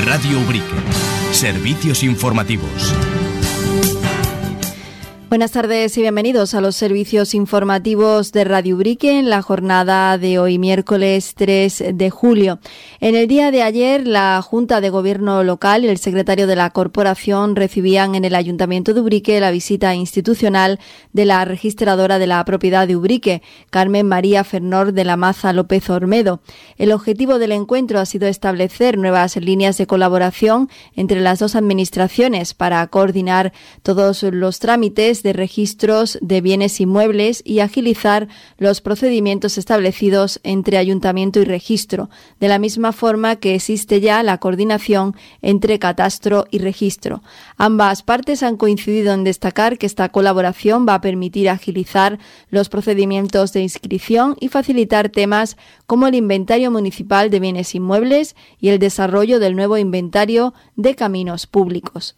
Radio Ubrique. Servicios informativos. Buenas tardes y bienvenidos a los servicios informativos de Radio Ubrique en la jornada de hoy, miércoles 3 de julio. En el día de ayer, la Junta de Gobierno local y el secretario de la Corporación recibían en el Ayuntamiento de Ubrique la visita institucional de la registradora de la propiedad de Ubrique, Carmen María Fernor de la Maza López Ormedo. El objetivo del encuentro ha sido establecer nuevas líneas de colaboración entre las dos administraciones para coordinar todos los trámites de registros de bienes inmuebles y agilizar los procedimientos establecidos entre ayuntamiento y registro, de la misma forma que existe ya la coordinación entre catastro y registro. Ambas partes han coincidido en destacar que esta colaboración va a permitir agilizar los procedimientos de inscripción y facilitar temas como el inventario municipal de bienes inmuebles y el desarrollo del nuevo inventario de caminos públicos.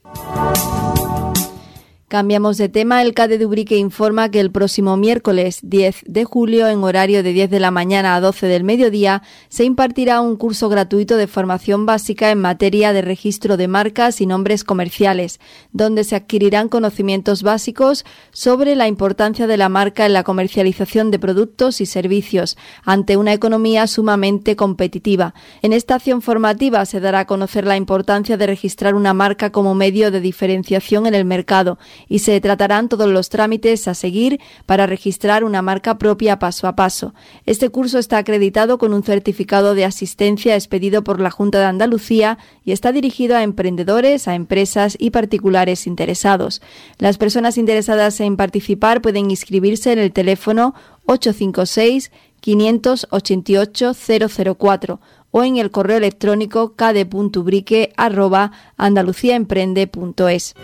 Cambiamos de tema. El CADE de Ubrique informa que el próximo miércoles 10 de julio, en horario de 10 de la mañana a 12 del mediodía, se impartirá un curso gratuito de formación básica en materia de registro de marcas y nombres comerciales, donde se adquirirán conocimientos básicos sobre la importancia de la marca en la comercialización de productos y servicios ante una economía sumamente competitiva. En esta acción formativa se dará a conocer la importancia de registrar una marca como medio de diferenciación en el mercado y se tratarán todos los trámites a seguir para registrar una marca propia paso a paso. Este curso está acreditado con un certificado de asistencia expedido por la Junta de Andalucía y está dirigido a emprendedores, a empresas y particulares interesados. Las personas interesadas en participar pueden inscribirse en el teléfono 856 588 004 o en el correo electrónico cade.ubrique@andaluciaemprende.es.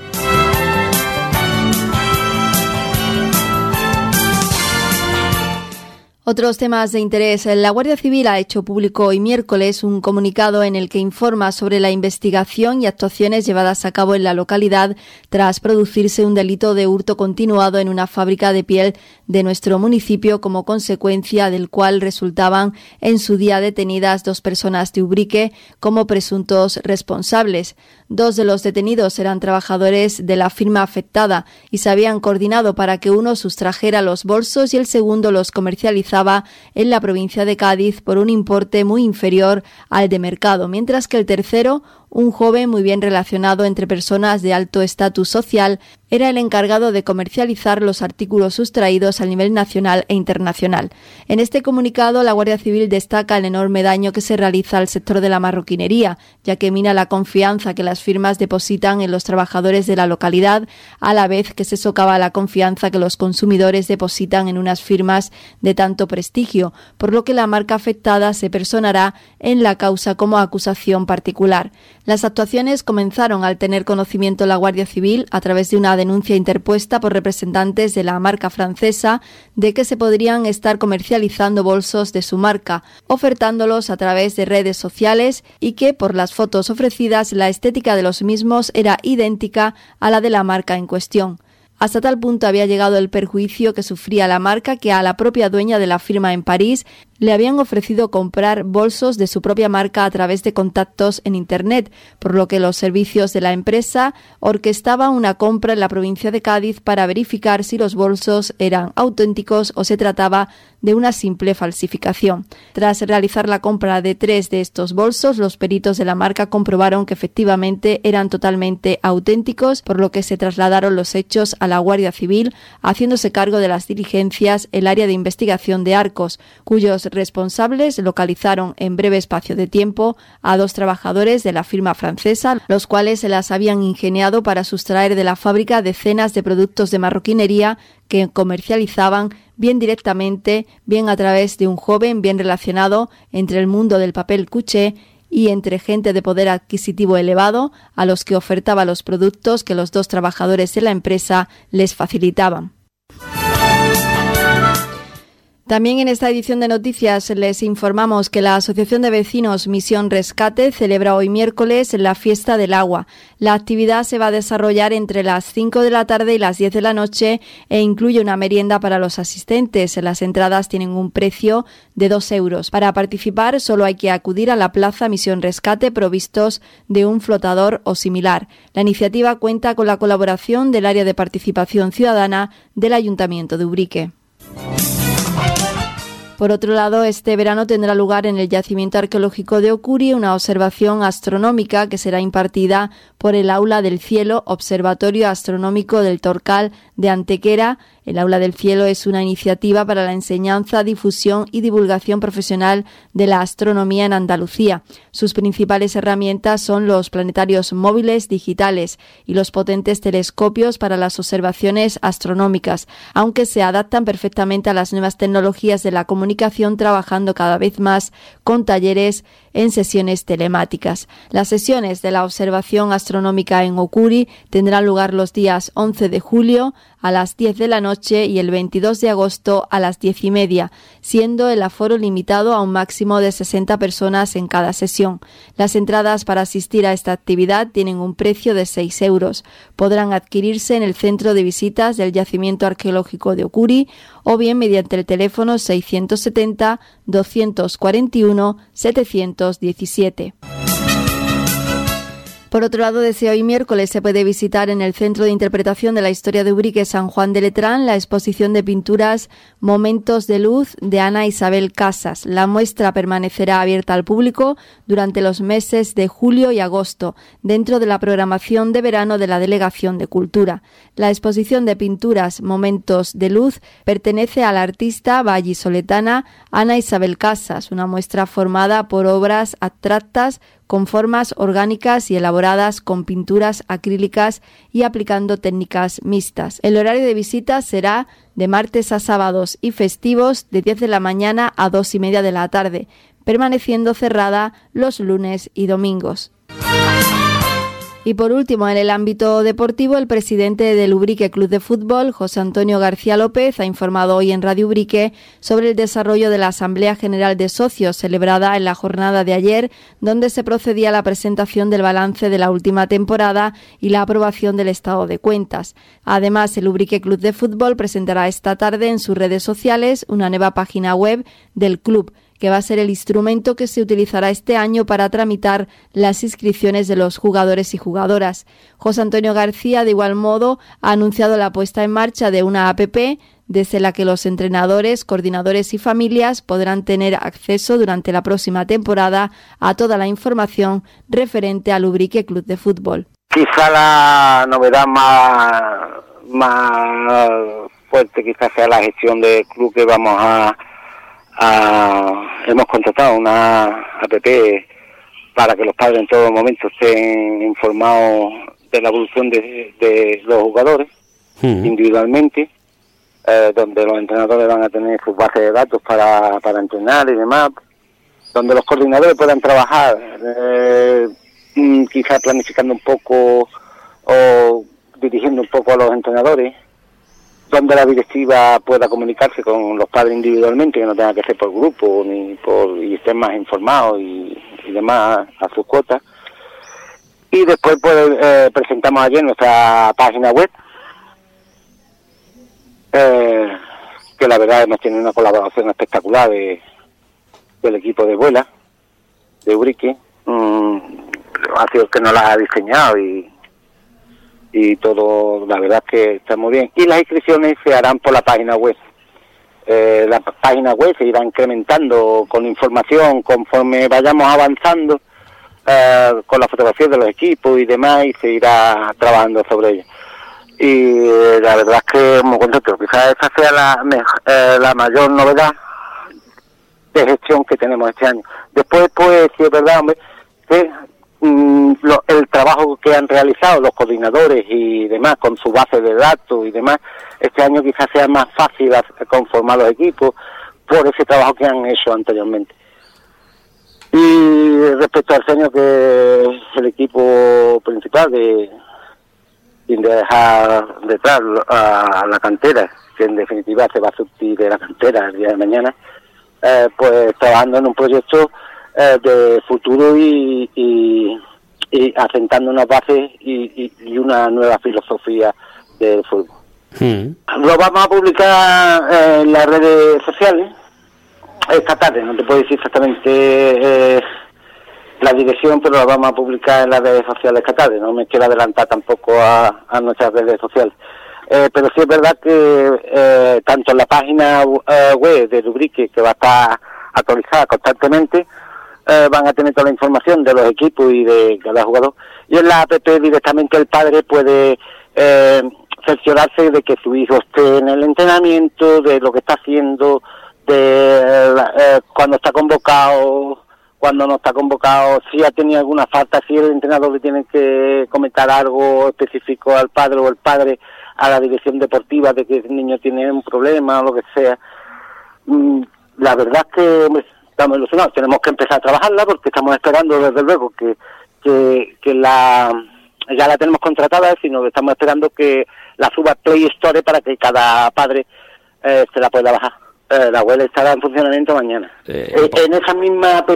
Otros temas de interés. La Guardia Civil ha hecho público hoy miércoles un comunicado en el que informa sobre la investigación y actuaciones llevadas a cabo en la localidad tras producirse un delito de hurto continuado en una fábrica de piel de nuestro municipio, como consecuencia del cual resultaban en su día detenidas 2 personas de Ubrique como presuntos responsables. 2 de los detenidos eran trabajadores de la firma afectada y se habían coordinado para que uno sustrajera los bolsos y el segundo los comercializaba en la provincia de Cádiz por un importe muy inferior al de mercado, mientras que el tercero, un joven muy bien relacionado entre personas de alto estatus social, era el encargado de comercializar los artículos sustraídos a nivel nacional e internacional. En este comunicado, la Guardia Civil destaca el enorme daño que se realiza al sector de la marroquinería, ya que mina la confianza que las firmas depositan en los trabajadores de la localidad, a la vez que se socava la confianza que los consumidores depositan en unas firmas de tanto prestigio, por lo que la marca afectada se personará en la causa como acusación particular. Las actuaciones comenzaron al tener conocimiento la Guardia Civil, a través de una denuncia interpuesta por representantes de la marca francesa, de que se podrían estar comercializando bolsos de su marca, ofertándolos a través de redes sociales y que, por las fotos ofrecidas, la estética de los mismos era idéntica a la de la marca en cuestión. Hasta tal punto había llegado el perjuicio que sufría la marca que a la propia dueña de la firma en París le habían ofrecido comprar bolsos de su propia marca a través de contactos en Internet, por lo que los servicios de la empresa orquestaban una compra en la provincia de Cádiz para verificar si los bolsos eran auténticos o se trataba de una simple falsificación. Tras realizar la compra de 3 de estos bolsos, los peritos de la marca comprobaron que efectivamente eran totalmente auténticos, por lo que se trasladaron los hechos a la Guardia Civil, haciéndose cargo de las diligencias el área de investigación de Arcos, cuyos responsables localizaron en breve espacio de tiempo a 2 trabajadores de la firma francesa, los cuales se las habían ingeniado para sustraer de la fábrica decenas de productos de marroquinería que comercializaban bien directamente, bien a través de un joven bien relacionado entre el mundo del papel cuché y entre gente de poder adquisitivo elevado, a los que ofertaba los productos que los 2 trabajadores de la empresa les facilitaban. También en esta edición de noticias les informamos que la Asociación de Vecinos Misión Rescate celebra hoy miércoles la Fiesta del Agua. La actividad se va a desarrollar entre las 5 de la tarde y las 10 de la noche e incluye una merienda para los asistentes. Las entradas tienen un precio de 2 euros. Para participar solo hay que acudir a la Plaza Misión Rescate provistos de un flotador o similar. La iniciativa cuenta con la colaboración del Área de Participación Ciudadana del Ayuntamiento de Ubrique. Por otro lado, este verano tendrá lugar en el Yacimiento Arqueológico de Ocuri una observación astronómica que será impartida por el Aula del Cielo, Observatorio Astronómico del Torcal de Antequera. El Aula del Cielo es una iniciativa para la enseñanza, difusión y divulgación profesional de la astronomía en Andalucía. Sus principales herramientas son los planetarios móviles digitales y los potentes telescopios para las observaciones astronómicas, aunque se adaptan perfectamente a las nuevas tecnologías de la comunicación, trabajando cada vez más con talleres en sesiones telemáticas. Las sesiones de la observación astronómica en Ocuri tendrán lugar los días 11 de julio a las 10 de la noche y el 22 de agosto a las 10:30, siendo el aforo limitado a un máximo de 60 personas en cada sesión. Las entradas para asistir a esta actividad tienen un precio de 6 euros. Podrán adquirirse en el centro de visitas del Yacimiento Arqueológico de Ocuri o bien mediante el teléfono 670 241 717. Por otro lado, desde hoy miércoles se puede visitar en el Centro de Interpretación de la Historia de Ubrique San Juan de Letrán la exposición de pinturas Momentos de Luz de Ana Isabel Casas. La muestra permanecerá abierta al público durante los meses de julio y agosto, dentro de la programación de verano de la Delegación de Cultura. La exposición de pinturas Momentos de Luz pertenece a la artista vallisoletana Ana Isabel Casas, una muestra formada por obras abstractas con formas orgánicas y elaboradas con pinturas acrílicas y aplicando técnicas mixtas. El horario de visita será de martes a sábados y festivos de 10 de la mañana a 2:30 de la tarde, permaneciendo cerrada los lunes y domingos. Y por último, en el ámbito deportivo, el presidente del Ubrique Club de Fútbol, José Antonio García López, ha informado hoy en Radio Ubrique sobre el desarrollo de la Asamblea General de Socios celebrada en la jornada de ayer, donde se procedía a la presentación del balance de la última temporada y la aprobación del estado de cuentas. Además, el Ubrique Club de Fútbol presentará esta tarde en sus redes sociales una nueva página web del club, que va a ser el instrumento que se utilizará este año para tramitar las inscripciones de los jugadores y jugadoras. José Antonio García, de igual modo, ha anunciado la puesta en marcha de una app desde la que los entrenadores, coordinadores y familias podrán tener acceso durante la próxima temporada a toda la información referente al Ubrique Club de Fútbol. Quizá la novedad más fuerte quizás sea la gestión del club, que hemos contratado una app para que los padres en todo momento estén informados de la evolución de los jugadores individualmente, donde los entrenadores van a tener sus bases de datos para entrenar y demás, donde los coordinadores puedan trabajar quizás planificando un poco o dirigiendo un poco a los entrenadores, donde la directiva pueda comunicarse con los padres individualmente, que no tenga que ser por grupo y estén más informados y demás a sus cuotas. Y después presentamos ayer nuestra página web, que la verdad hemos tenido una colaboración espectacular del equipo de Vuela de Ubrique. Ha sido el que nos la ha diseñado y todo, la verdad es que está muy bien. Y las inscripciones se harán por la página web. La página web se irá incrementando con información conforme vayamos avanzando, con la fotografía de los equipos y demás, y se irá trabajando sobre ello. Y la verdad es que muy contento. Quizás esa sea la mayor novedad de gestión que tenemos este año. Después, pues, sí es verdad, hombre, que el trabajo que han realizado los coordinadores y demás con su base de datos y demás, este año quizás sea más fácil conformar los equipos por ese trabajo que han hecho anteriormente. Y respecto al senior, que es el equipo principal, sin dejar detrás a la cantera, que en definitiva se va a surtir de la cantera el día de mañana, pues trabajando en un proyecto de futuro y asentando unas bases y una nueva filosofía del fútbol. Lo vamos a publicar en las redes sociales esta tarde, no te puedo decir exactamente la dirección, pero la vamos a publicar en las redes sociales esta tarde, no me quiero adelantar tampoco a nuestras redes sociales. Pero sí es verdad que tanto en la página web de Ubrique, que va a estar actualizada constantemente, van a tener toda la información de los equipos y de cada jugador, y en la app directamente el padre puede cerciorarse de que su hijo esté en el entrenamiento, de lo que está haciendo, de cuando está convocado, cuando no está convocado, si ha tenido alguna falta, si el entrenador le tiene que comentar algo específico al padre o el padre a la dirección deportiva de que el niño tiene un problema o lo que sea. La verdad es que estamos ilusionados, tenemos que empezar a trabajarla porque estamos esperando desde luego que ya la tenemos contratada, sino que estamos esperando que la suba a Play Store para que cada padre se la pueda bajar. La web estará en funcionamiento mañana. En esa misma app,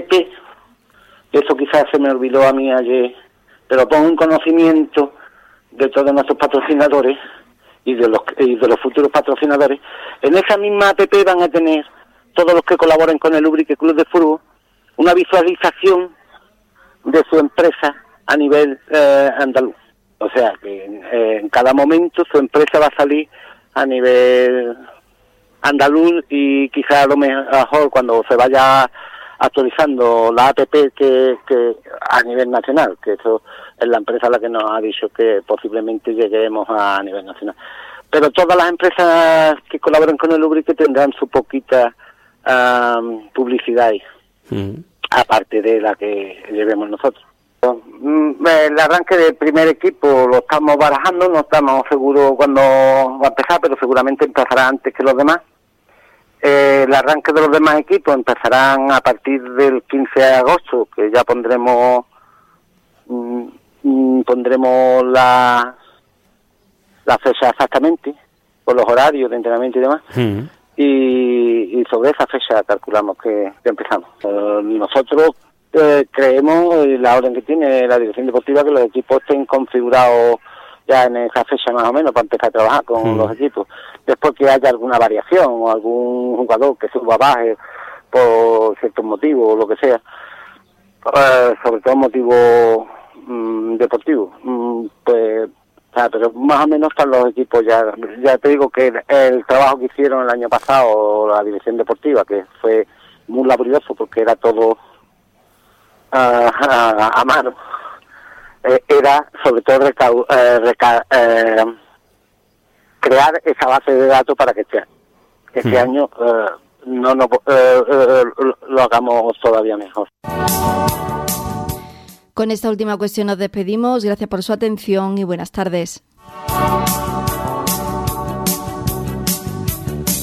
eso quizás se me olvidó a mí ayer, pero pongo en conocimiento de todos nuestros patrocinadores y de los futuros patrocinadores. En esa misma app van a tener todos los que colaboren con el Ubrique Club de Fútbol una visualización de su empresa a nivel andaluz. O sea que en cada momento su empresa va a salir a nivel andaluz y quizá a lo mejor cuando se vaya actualizando la app que a nivel nacional, que eso es la empresa la que nos ha dicho que posiblemente lleguemos a nivel nacional. Pero todas las empresas que colaboren con el Ubrique tendrán su poquita publicidad ahí, aparte de la que llevemos nosotros. El arranque del primer equipo lo estamos barajando, no estamos seguros cuándo va a empezar, pero seguramente empezará antes que los demás. El arranque de los demás equipos empezarán a partir del 15 de agosto, que ya pondremos la fecha exactamente, con los horarios de entrenamiento y demás. Y sobre esa fecha calculamos que empezamos. Nosotros creemos, la orden que tiene la dirección deportiva, que los equipos estén configurados ya en esa fecha más o menos para empezar a trabajar con los equipos. Después que haya alguna variación o algún jugador que suba baje por ciertos motivos o lo que sea, sobre todo motivos deportivos, pues pero más o menos están los equipos ya te digo que el trabajo que hicieron el año pasado la dirección deportiva, que fue muy laborioso porque era todo a mano, era sobre todo crear esa base de datos para que este año lo hagamos todavía mejor. Con esta última cuestión nos despedimos. Gracias por su atención y buenas tardes.